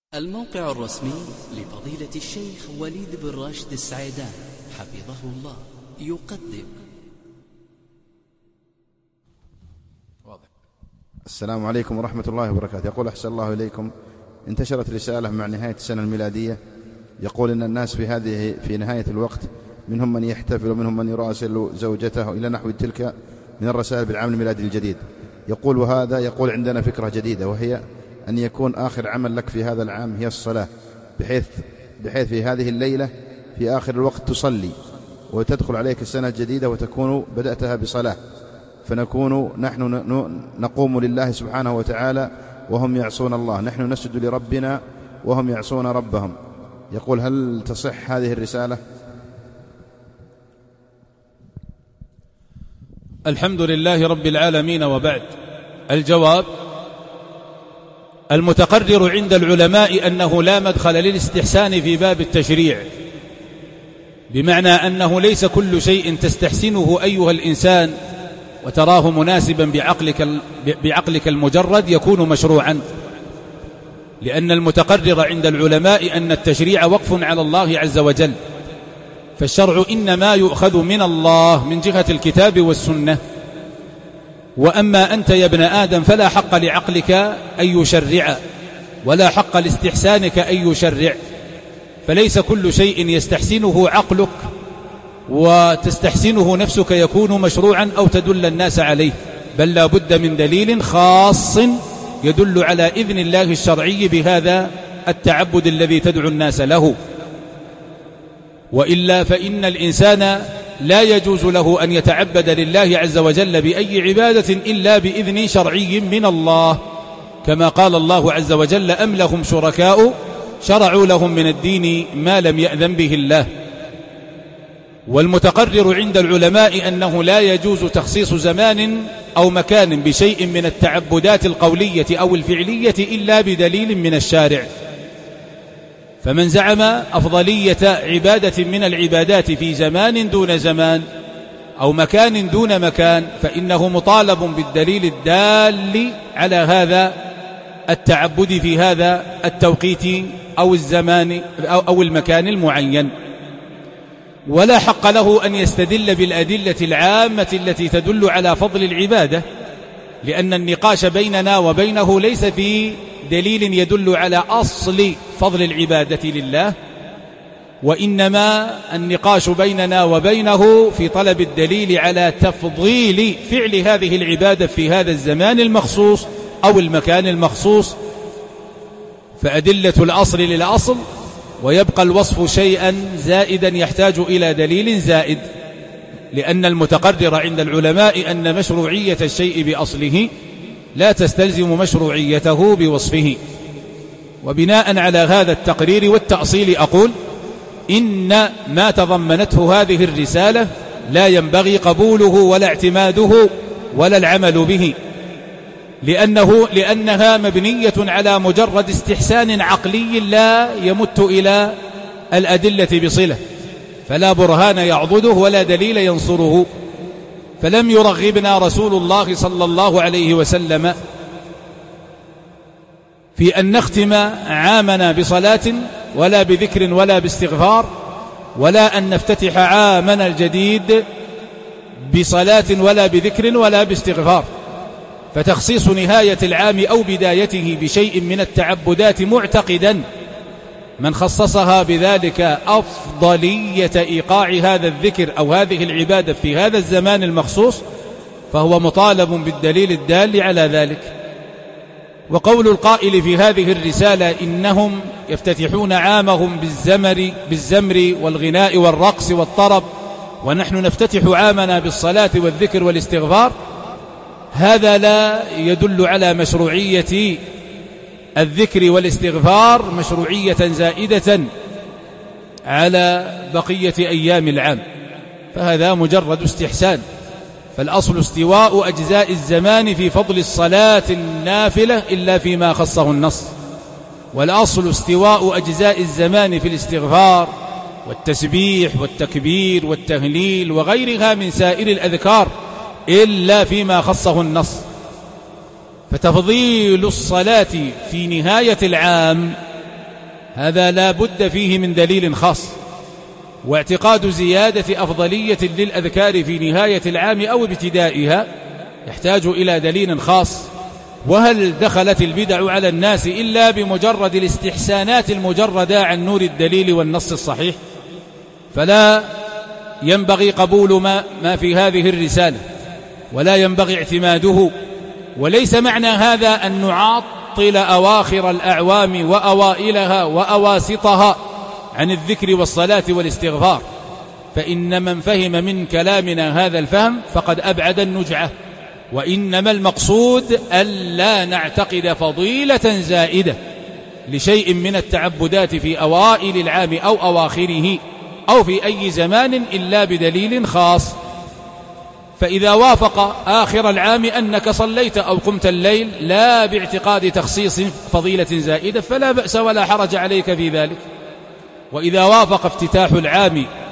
الموقع الرسمي لفضيلة الشيخ وليد بن راشد السعيدان حفظه الله يقدم. السلام عليكم ورحمة الله وبركاته. يقول أحسن الله إليكم، انتشرت رسالة مع نهاية السنة الميلادية يقول إن الناس في نهاية الوقت منهم من يحتفل ومنهم من يراسل زوجته إلى نحو تلك من الرسائل بالعام الميلادي الجديد. يقول عندنا فكرة جديدة، وهي أن يكون آخر عمل لك في هذا العام هي الصلاة، بحيث في هذه الليلة في آخر الوقت تصلي وتدخل عليك السنة الجديدة وتكون بدأتها بصلاة، فنكون نحن نقوم لله سبحانه وتعالى وهم يعصون الله، نحن نسجد لربنا وهم يعصون ربهم. يقول هل تصح هذه الرسالة؟ الحمد لله رب العالمين، وبعد. الجواب: المتقرر عند العلماء أنه لا مدخل للاستحسان في باب التشريع، بمعنى أنه ليس كل شيء تستحسنه أيها الإنسان وتراه مناسبا بعقلك المجرد يكون مشروعا، لأن المتقرر عند العلماء أن التشريع وقف على الله عز وجل، فالشرع إنما يؤخذ من الله من جهة الكتاب والسنة. وأما أنت يا ابن آدم فلا حق لعقلك أن يشرع ولا حق لاستحسانك أن يشرع، فليس كل شيء يستحسنه عقلك وتستحسنه نفسك يكون مشروعا أو تدل الناس عليه، بل لا بد من دليل خاص يدل على إذن الله الشرعي بهذا التعبد الذي تدعو الناس له، وإلا فإن الإنسان لا يجوز له أن يتعبد لله عز وجل بأي عبادة إلا بإذن شرعي من الله، كما قال الله عز وجل: أم لهم شركاء شرعوا لهم من الدين ما لم يأذن به الله. والمتقرر عند العلماء أنه لا يجوز تخصيص زمان أو مكان بشيء من التعبدات القولية أو الفعلية إلا بدليل من الشارع، فمن زعم أفضلية عبادة من العبادات في زمان دون زمان أو مكان دون مكان فإنه مطالب بالدليل الدال على هذا التعبد في هذا التوقيت أو الزمان أو المكان المعين، ولا حق له أن يستدل بالأدلة العامة التي تدل على فضل العبادة، لأن النقاش بيننا وبينه ليس في دليل يدل على أصل فضل العبادة لله، وإنما النقاش بيننا وبينه في طلب الدليل على تفضيل فعل هذه العبادة في هذا الزمان المخصوص أو المكان المخصوص، فأدلة الأصل للأصل، ويبقى الوصف شيئا زائدا يحتاج إلى دليل زائد، لأن المتقرر عند العلماء أن مشروعية الشيء بأصله لا تستلزم مشروعيته بوصفه. وبناء على هذا التقرير والتأصيل أقول إن ما تضمنته هذه الرسالة لا ينبغي قبوله ولا اعتماده ولا العمل به، لأنها مبنية على مجرد استحسان عقلي لا يمت إلى الأدلة بصلة، فلا برهان يعضده ولا دليل ينصره. فلم يرغبنا رسول الله صلى الله عليه وسلم في أن نختم عامنا بصلاة ولا بذكر ولا باستغفار، ولا أن نفتتح عامنا الجديد بصلاة ولا بذكر ولا باستغفار. فتخصيص نهاية العام أو بدايته بشيء من التعبدات معتقدا من خصصها بذلك أفضلية إيقاع هذا الذكر أو هذه العبادة في هذا الزمان المخصوص، فهو مطالب بالدليل الدال على ذلك. وقول القائل في هذه الرسالة إنهم يفتتحون عامهم بالزمر والغناء والرقص والطرب ونحن نفتتح عامنا بالصلاة والذكر والاستغفار، هذا لا يدل على مشروعية الذكر والاستغفار مشروعية زائدة على بقية أيام العام، فهذا مجرد استحسان. فالأصل استواء أجزاء الزمان في فضل الصلاة النافلة إلا فيما خصه النص، والأصل استواء أجزاء الزمان في الاستغفار والتسبيح والتكبير والتهليل وغيرها من سائر الأذكار إلا فيما خصه النص. فتفضيل الصلاة في نهاية العام هذا لا بد فيه من دليل خاص. واعتقاد زيادة أفضلية للأذكار في نهاية العام أو ابتدائها يحتاج إلى دليل خاص. وهل دخلت البدع على الناس إلا بمجرد الاستحسانات المجردة عن نور الدليل والنص الصحيح؟ فلا ينبغي قبول ما في هذه الرسالة، ولا ينبغي اعتماده. وليس معنى هذا أن نعطل أواخر الأعوام وأوائلها وأواسطها عن الذكر والصلاة والاستغفار، فإن من فهم من كلامنا هذا الفهم فقد أبعد النجعة. وإنما المقصود ألا نعتقد فضيلة زائدة لشيء من التعبدات في أوائل العام أو أواخره أو في أي زمان إلا بدليل خاص. فإذا وافق آخر العام أنك صليت أو قمت الليل لا باعتقاد تخصيص فضيلة زائدة فلا بأس ولا حرج عليك في ذلك. وإذا وافق افتتاح العام